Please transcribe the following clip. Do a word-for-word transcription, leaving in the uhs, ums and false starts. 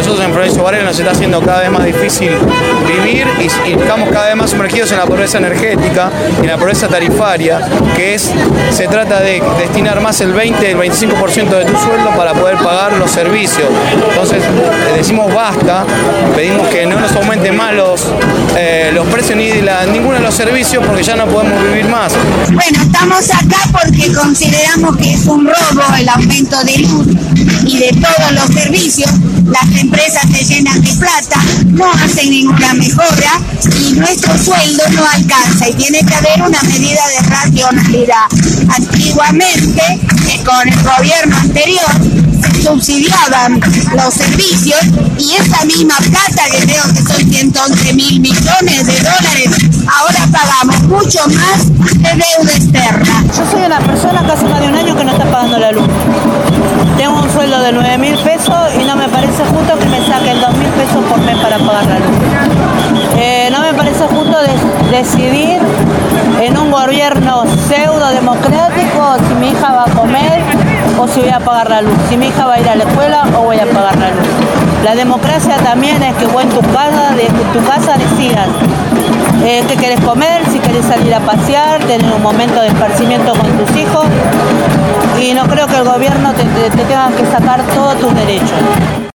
nosotros en Florencio Varela nos está haciendo cada vez más difícil vivir y, y estamos cada vez más sumergidos en la pobreza energética y en la pobreza tarifaria, que es, se trata de destinar más el veinte, el veinticinco por ciento de tu sueldo para poder pagar los servicios. Entonces decimos basta, pedimos que no nos aumenten más los, eh, los precios ni de la, ninguno de los servicios, porque ya no podemos vivir más. Bueno, estamos acá porque consideramos que es un robo el aumento de luz y de todos los servicios. Las empresas se llenan de plata, no hacen ninguna mejora y nuestro sueldo no alcanza y tiene que haber una medida de racionalidad. Antiguamente, eh, con el gobierno anterior, se subsidiaban los servicios y esa misma plata, que creo que son ciento once mil millones de dólares, ahora pagamos mucho más de deuda externa. Yo soy una persona que hace más de un año que no está pagando la luz. Tengo un sueldo de nueve mil pesos y no me parece justo que me saquen dos mil pesos por mes para pagar la luz. Eh, no me parece justo de, decidir en un gobierno pseudo democrático si mi hija va a comer o si voy a pagar la luz, si mi hija va a ir a la escuela o voy a pagar la luz. La democracia también es que vos en tu casa, de tu casa decidas eh, qué querés comer, si querés salir a pasear, tener un momento de esparcimiento con tus hijos, y no creo que el gobierno te, te, te tenga que sacar todos tus derechos.